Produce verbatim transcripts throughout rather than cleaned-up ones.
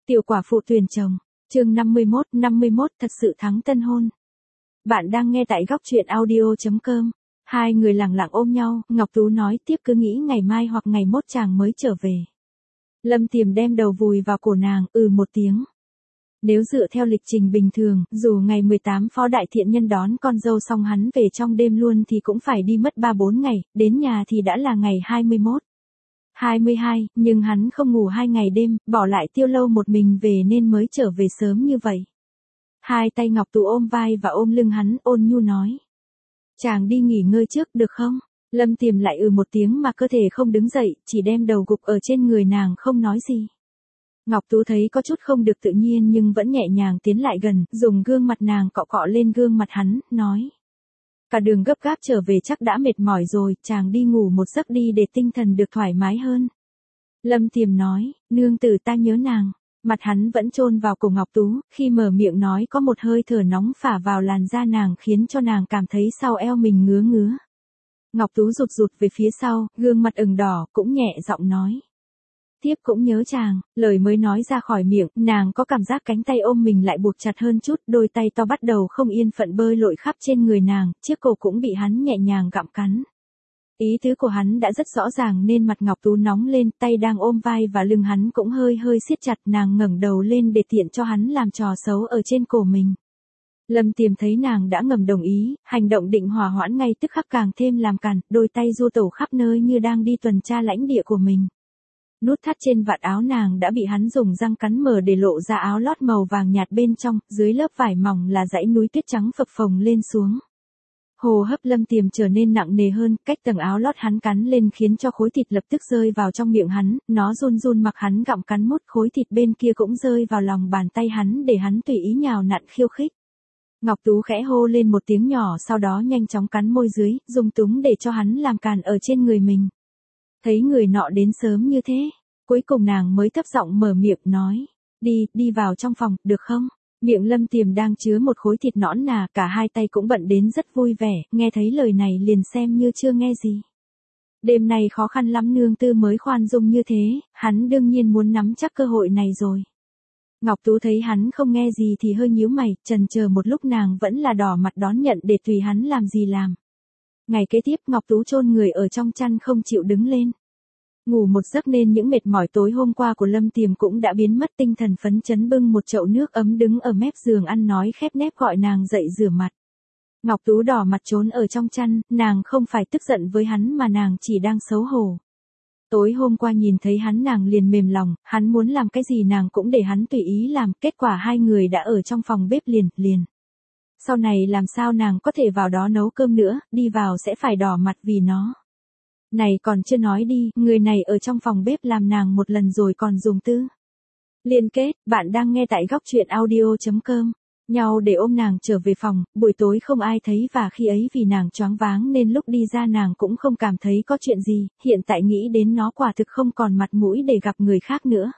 Tiểu quả phụ tuyển chồng, chương năm mươi mốt, năm mươi mốt thật sự thắng tân hôn. Bạn đang nghe tại góc truyện audio.com. Hai người lặng lặng ôm nhau, Ngọc Tú nói tiếp cứ nghĩ ngày mai hoặc ngày mốt chàng mới trở về. Lâm Tiềm đem đầu vùi vào cổ nàng, ừ một tiếng. Nếu dựa theo lịch trình bình thường, dù ngày mười tám Phó Đại Thiện Nhân đón con dâu xong hắn về trong đêm luôn thì cũng phải đi mất ba bốn ngày, đến nhà thì đã là ngày hai mươi mốt. hai mươi hai, nhưng hắn không ngủ hai ngày đêm, bỏ lại Tiêu Lâu một mình về nên mới trở về sớm như vậy. Hai tay Ngọc Tú ôm vai và ôm lưng hắn, ôn nhu nói. Chàng đi nghỉ ngơi trước được không? Lâm Tiềm lại ừ một tiếng mà cơ thể không đứng dậy, chỉ đem đầu gục ở trên người nàng không nói gì. Ngọc Tú thấy có chút không được tự nhiên nhưng vẫn nhẹ nhàng tiến lại gần, dùng gương mặt nàng cọ cọ lên gương mặt hắn, nói. Cả đường gấp gáp trở về chắc đã mệt mỏi rồi, chàng đi ngủ một giấc đi để tinh thần được thoải mái hơn. Lâm Tiềm nói, nương tử ta nhớ nàng. Mặt hắn vẫn chôn vào cổ Ngọc Tú, khi mở miệng nói có một hơi thở nóng phả vào làn da nàng khiến cho nàng cảm thấy sau eo mình ngứa ngứa. Ngọc Tú rụt rụt về phía sau, gương mặt ửng đỏ, cũng nhẹ giọng nói. Tiếp cũng nhớ chàng, lời mới nói ra khỏi miệng, nàng có cảm giác cánh tay ôm mình lại buộc chặt hơn chút, đôi tay to bắt đầu không yên phận bơi lội khắp trên người nàng, chiếc cổ cũng bị hắn nhẹ nhàng gặm cắn. Ý tứ của hắn đã rất rõ ràng nên mặt Ngọc Tú nóng lên, tay đang ôm vai và lưng hắn cũng hơi hơi siết chặt, nàng ngẩng đầu lên để tiện cho hắn làm trò xấu ở trên cổ mình. Lâm Tiềm thấy nàng đã ngầm đồng ý, hành động định hòa hoãn ngay tức khắc càng thêm làm cản, đôi tay du tẩu khắp nơi như đang đi tuần tra lãnh địa của mình. Nút thắt trên vạt áo nàng đã bị hắn dùng răng cắn mở để lộ ra áo lót màu vàng nhạt bên trong, dưới lớp vải mỏng là dãy núi tuyết trắng phập phồng lên xuống. Hô hấp Lâm Tiềm trở nên nặng nề hơn, cách tầng áo lót hắn cắn lên khiến cho khối thịt lập tức rơi vào trong miệng hắn, nó run run mặc hắn gặm cắn mút, khối thịt bên kia cũng rơi vào lòng bàn tay hắn để hắn tùy ý nhào nặn khiêu khích. Ngọc Tú khẽ hô lên một tiếng nhỏ sau đó nhanh chóng cắn môi dưới, dùng túng để cho hắn làm càn ở trên người mình. Thấy người nọ đến sớm như thế, cuối cùng nàng mới thấp giọng mở miệng nói, đi, đi vào trong phòng, được không? Miệng Lâm Tiềm đang chứa một khối thịt nõn nà, cả hai tay cũng bận đến rất vui vẻ, nghe thấy lời này liền xem như chưa nghe gì. Đêm nay khó khăn lắm nương tư mới khoan dung như thế, hắn đương nhiên muốn nắm chắc cơ hội này rồi. Ngọc Tú thấy hắn không nghe gì thì hơi nhíu mày, chần chờ một lúc nàng vẫn là đỏ mặt đón nhận để tùy hắn làm gì làm. Ngày kế tiếp Ngọc Tú chôn người ở trong chăn không chịu đứng lên. Ngủ một giấc nên những mệt mỏi tối hôm qua của Lâm Tiềm cũng đã biến mất, tinh thần phấn chấn bưng một chậu nước ấm đứng ở mép giường ăn nói khép nép gọi nàng dậy rửa mặt. Ngọc Tú đỏ mặt trốn ở trong chăn, nàng không phải tức giận với hắn mà nàng chỉ đang xấu hổ. Tối hôm qua nhìn thấy hắn nàng liền mềm lòng, hắn muốn làm cái gì nàng cũng để hắn tùy ý làm, kết quả hai người đã ở trong phòng bếp liền, liền. Sau này làm sao nàng có thể vào đó nấu cơm nữa, đi vào sẽ phải đỏ mặt vì nó. Này còn chưa nói đi, người này ở trong phòng bếp làm nàng một lần rồi còn dùng tư. Liên kết, bạn đang nghe tại góc truyện audio.com. Nhau để ôm nàng trở về phòng, buổi tối không ai thấy và khi ấy vì nàng choáng váng nên lúc đi ra nàng cũng không cảm thấy có chuyện gì, hiện tại nghĩ đến nó quả thực không còn mặt mũi để gặp người khác nữa.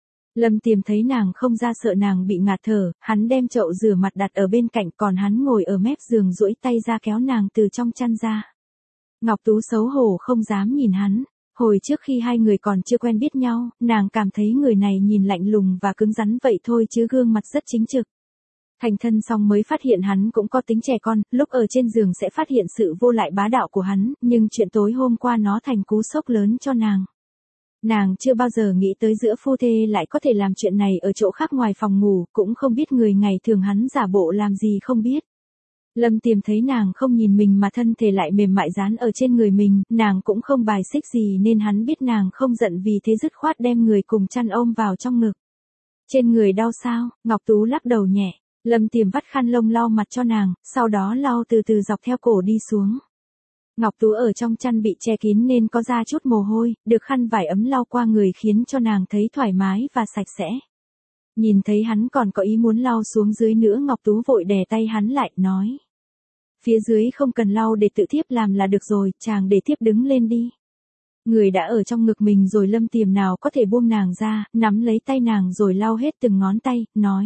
Lâm Tiềm thấy nàng không ra sợ nàng bị ngạt thở, hắn đem chậu rửa mặt đặt ở bên cạnh còn hắn ngồi ở mép giường duỗi tay ra kéo nàng từ trong chăn ra. Ngọc Tú xấu hổ không dám nhìn hắn, hồi trước khi hai người còn chưa quen biết nhau, nàng cảm thấy người này nhìn lạnh lùng và cứng rắn vậy thôi chứ gương mặt rất chính trực. Thành thân xong mới phát hiện hắn cũng có tính trẻ con, lúc ở trên giường sẽ phát hiện sự vô lại bá đạo của hắn, nhưng chuyện tối hôm qua nó thành cú sốc lớn cho nàng. Nàng chưa bao giờ nghĩ tới giữa phu thê lại có thể làm chuyện này ở chỗ khác ngoài phòng ngủ, cũng không biết người ngày thường hắn giả bộ làm gì không biết. Lâm Tiềm thấy nàng không nhìn mình mà thân thể lại mềm mại dán ở trên người mình, nàng cũng không bài xích gì nên hắn biết nàng không giận vì thế dứt khoát đem người cùng chăn ôm vào trong ngực. Trên người đau sao? Ngọc Tú lắc đầu nhẹ. Lâm Tiềm vắt khăn lông lau mặt cho nàng, sau đó lau từ từ dọc theo cổ đi xuống. Ngọc Tú ở trong chăn bị che kín nên có ra chút mồ hôi, được khăn vải ấm lau qua người khiến cho nàng thấy thoải mái và sạch sẽ. Nhìn thấy hắn còn có ý muốn lau xuống dưới nữa Ngọc Tú vội đè tay hắn lại, nói. Phía dưới không cần lau để tự thiếp làm là được rồi, chàng để thiếp đứng lên đi. Người đã ở trong ngực mình rồi Lâm Tiềm nào có thể buông nàng ra, nắm lấy tay nàng rồi lau hết từng ngón tay, nói.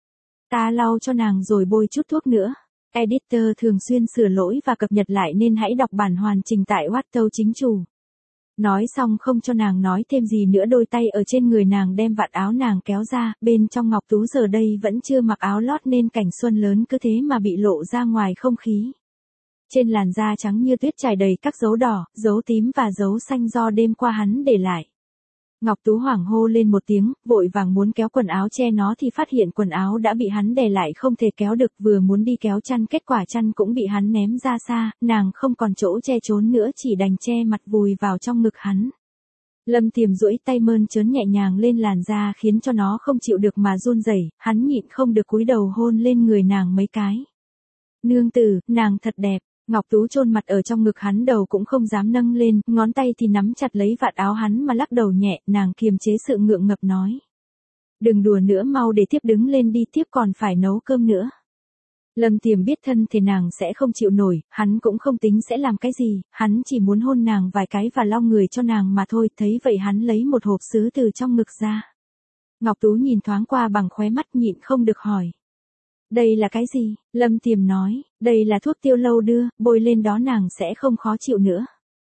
Ta lau cho nàng rồi bôi chút thuốc nữa. Editor thường xuyên sửa lỗi và cập nhật lại nên hãy đọc bản hoàn chỉnh tại Wattpad chính chủ. Nói xong không cho nàng nói thêm gì nữa, đôi tay ở trên người nàng đem vạt áo nàng kéo ra, bên trong Ngọc Tú giờ đây vẫn chưa mặc áo lót nên cảnh xuân lớn cứ thế mà bị lộ ra ngoài không khí. Trên làn da trắng như tuyết trải đầy các dấu đỏ, dấu tím và dấu xanh do đêm qua hắn để lại. Ngọc Tú hoảng hô lên một tiếng, vội vàng muốn kéo quần áo che nó thì phát hiện quần áo đã bị hắn đè lại không thể kéo được, vừa muốn đi kéo chăn kết quả chăn cũng bị hắn ném ra xa, nàng không còn chỗ che trốn nữa chỉ đành che mặt vùi vào trong ngực hắn. Lâm Tiềm duỗi tay mơn trớn nhẹ nhàng lên làn da khiến cho nó không chịu được mà run rẩy, hắn nhịn không được cúi đầu hôn lên người nàng mấy cái. Nương tử, nàng thật đẹp. Ngọc Tú chôn mặt ở trong ngực hắn, đầu cũng không dám nâng lên, ngón tay thì nắm chặt lấy vạt áo hắn mà lắc đầu nhẹ, nàng kiềm chế sự ngượng ngập nói. Đừng đùa nữa, mau để tiếp đứng lên đi, tiếp còn phải nấu cơm nữa. Lâm Tiềm biết thân thì nàng sẽ không chịu nổi, hắn cũng không tính sẽ làm cái gì, hắn chỉ muốn hôn nàng vài cái và lau người cho nàng mà thôi, thấy vậy hắn lấy một hộp sứ từ trong ngực ra. Ngọc Tú nhìn thoáng qua bằng khóe mắt nhịn không được hỏi. Đây là cái gì? Lâm Tiềm nói, đây là thuốc tiêu lâu đưa, bôi lên đó nàng sẽ không khó chịu nữa.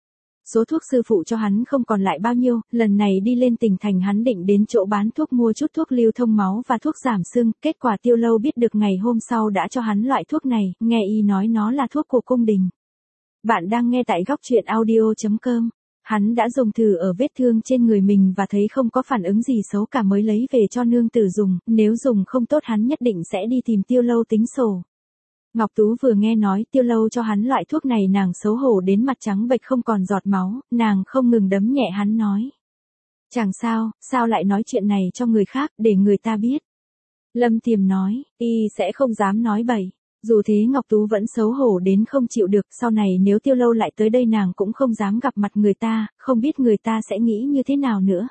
Số thuốc sư phụ cho hắn không còn lại bao nhiêu, lần này đi lên tỉnh thành hắn định đến chỗ bán thuốc mua chút thuốc lưu thông máu và thuốc giảm sưng, kết quả tiêu lâu biết được ngày hôm sau đã cho hắn loại thuốc này, nghe y nói nó là thuốc của cung đình. Bạn đang nghe tại góc truyện audio chấm com. Hắn đã dùng thử ở vết thương trên người mình và thấy không có phản ứng gì xấu cả mới lấy về cho nương tử dùng, nếu dùng không tốt hắn nhất định sẽ đi tìm tiêu lâu tính sổ. Ngọc Tú vừa nghe nói tiêu lâu cho hắn loại thuốc này nàng xấu hổ đến mặt trắng bệch không còn giọt máu, nàng không ngừng đấm nhẹ hắn nói. Chẳng sao, sao lại nói chuyện này cho người khác để người ta biết. Lâm Tiềm nói, y sẽ không dám nói bậy. Dù thế Ngọc Tú vẫn xấu hổ đến không chịu được, sau này nếu tiêu lâu lại tới đây nàng cũng không dám gặp mặt người ta, không biết người ta sẽ nghĩ như thế nào nữa.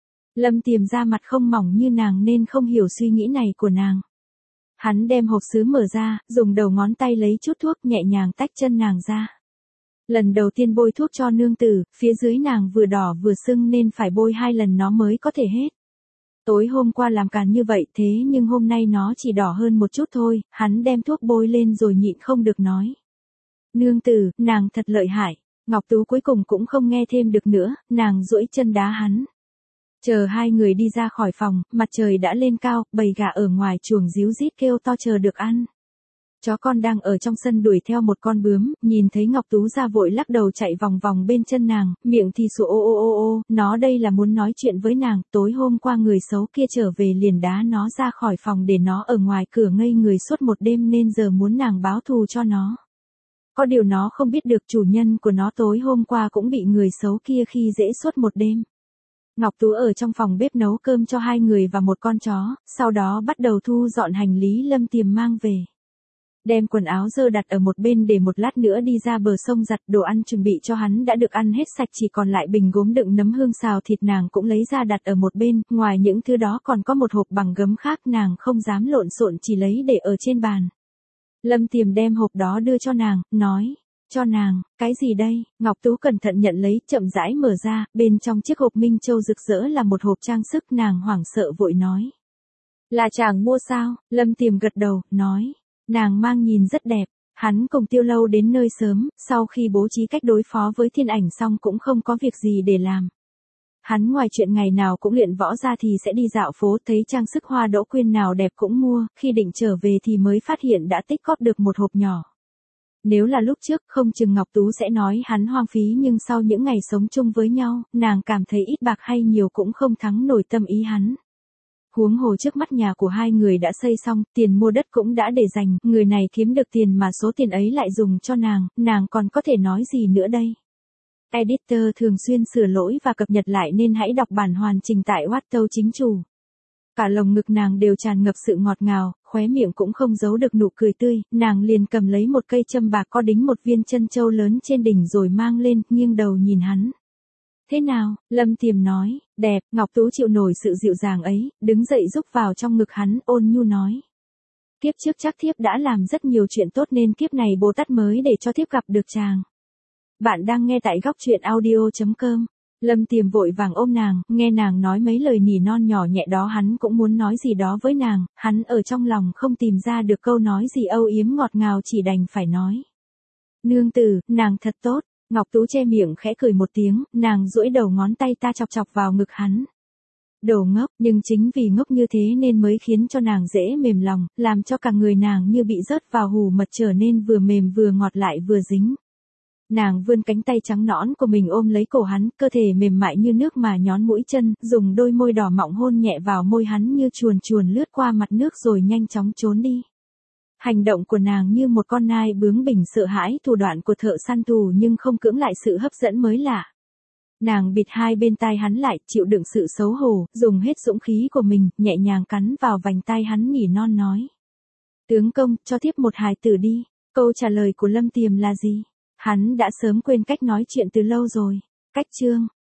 Lâm Tiềm ra mặt không mỏng như nàng nên không hiểu suy nghĩ này của nàng. Hắn đem hộp sứ mở ra, dùng đầu ngón tay lấy chút thuốc nhẹ nhàng tách chân nàng ra. Lần đầu tiên bôi thuốc cho nương tử, phía dưới nàng vừa đỏ vừa sưng nên phải bôi hai lần nó mới có thể hết. Tối hôm qua làm càn như vậy thế nhưng hôm nay nó chỉ đỏ hơn một chút thôi, hắn đem thuốc bôi lên rồi nhịn không được nói. Nương tử, nàng thật lợi hại. Ngọc Tú cuối cùng cũng không nghe thêm được nữa, nàng duỗi chân đá hắn. Chờ hai người đi ra khỏi phòng, mặt trời đã lên cao, bầy gà ở ngoài chuồng ríu rít kêu to chờ được ăn. Chó con đang ở trong sân đuổi theo một con bướm, nhìn thấy Ngọc Tú ra vội lắc đầu chạy vòng vòng bên chân nàng, miệng thì sủa ô ô ô ô, nó đây là muốn nói chuyện với nàng, tối hôm qua người xấu kia trở về liền đá nó ra khỏi phòng để nó ở ngoài cửa ngây người suốt một đêm nên giờ muốn nàng báo thù cho nó. Có điều nó không biết được chủ nhân của nó tối hôm qua cũng bị người xấu kia khi dễ suốt một đêm. Ngọc Tú ở trong phòng bếp nấu cơm cho hai người và một con chó, sau đó bắt đầu thu dọn hành lý Lâm Tiềm mang về. Đem quần áo dơ đặt ở một bên để một lát nữa đi ra bờ sông giặt, đồ ăn chuẩn bị cho hắn đã được ăn hết sạch, chỉ còn lại bình gốm đựng nấm hương xào thịt nàng cũng lấy ra đặt ở một bên, ngoài những thứ đó còn có một hộp bằng gấm khác nàng không dám lộn xộn chỉ lấy để ở trên bàn. Lâm Tiềm đem hộp đó đưa cho nàng, nói, cho nàng, cái gì đây? Ngọc Tú cẩn thận nhận lấy, chậm rãi mở ra, bên trong chiếc hộp minh châu rực rỡ là một hộp trang sức, nàng hoảng sợ vội nói. Là chàng mua sao? Lâm Tiềm gật đầu, nói. Nàng mang nhìn rất đẹp, hắn cùng tiêu lâu đến nơi sớm, sau khi bố trí cách đối phó với thiên ảnh xong cũng không có việc gì để làm. Hắn ngoài chuyện ngày nào cũng luyện võ ra thì sẽ đi dạo phố, thấy trang sức hoa đỗ quyên nào đẹp cũng mua, khi định trở về thì mới phát hiện đã tích cóp được một hộp nhỏ. Nếu là lúc trước không chừng Ngọc Tú sẽ nói hắn hoang phí, nhưng sau những ngày sống chung với nhau, nàng cảm thấy ít bạc hay nhiều cũng không thắng nổi tâm ý hắn. Huống hồ trước mắt nhà của hai người đã xây xong, tiền mua đất cũng đã để dành, người này kiếm được tiền mà số tiền ấy lại dùng cho nàng, nàng còn có thể nói gì nữa đây. Editor thường xuyên sửa lỗi và cập nhật lại nên hãy đọc bản hoàn chỉnh tại Wattpad chính chủ. Cả lồng ngực nàng đều tràn ngập sự ngọt ngào, khóe miệng cũng không giấu được nụ cười tươi, nàng liền cầm lấy một cây châm bạc có đính một viên chân châu lớn trên đỉnh rồi mang lên, nghiêng đầu nhìn hắn. Thế nào? Lâm Tiềm nói, đẹp. Ngọc Tú chịu nổi sự dịu dàng ấy, đứng dậy rúc vào trong ngực hắn, ôn nhu nói. Kiếp trước chắc thiếp đã làm rất nhiều chuyện tốt nên kiếp này Bồ Tát mới để cho thiếp gặp được chàng. Bạn đang nghe tại góc truyện audio chấm com. Lâm Tiềm vội vàng ôm nàng, nghe nàng nói mấy lời nỉ non nhỏ nhẹ đó hắn cũng muốn nói gì đó với nàng, hắn ở trong lòng không tìm ra được câu nói gì âu yếm ngọt ngào chỉ đành phải nói. Nương tử, nàng thật tốt. Ngọc Tú che miệng khẽ cười một tiếng, nàng duỗi đầu ngón tay ta chọc chọc vào ngực hắn. Đồ ngốc, nhưng chính vì ngốc như thế nên mới khiến cho nàng dễ mềm lòng, làm cho cả người nàng như bị rớt vào hù mật trở nên vừa mềm vừa ngọt lại vừa dính. Nàng vươn cánh tay trắng nõn của mình ôm lấy cổ hắn, cơ thể mềm mại như nước mà nhón mũi chân, dùng đôi môi đỏ mọng hôn nhẹ vào môi hắn như chuồn chuồn lướt qua mặt nước rồi nhanh chóng trốn đi. Hành động của nàng như một con nai bướng bỉnh sợ hãi thủ đoạn của thợ săn thù nhưng không cưỡng lại sự hấp dẫn mới lạ. Nàng bịt hai bên tai hắn lại, chịu đựng sự xấu hổ, dùng hết dũng khí của mình, nhẹ nhàng cắn vào vành tai hắn nỉ non nói. Tướng công, cho tiếp một hài tử đi. Câu trả lời của Lâm Tiềm là gì? Hắn đã sớm quên cách nói chuyện từ lâu rồi. Cách chương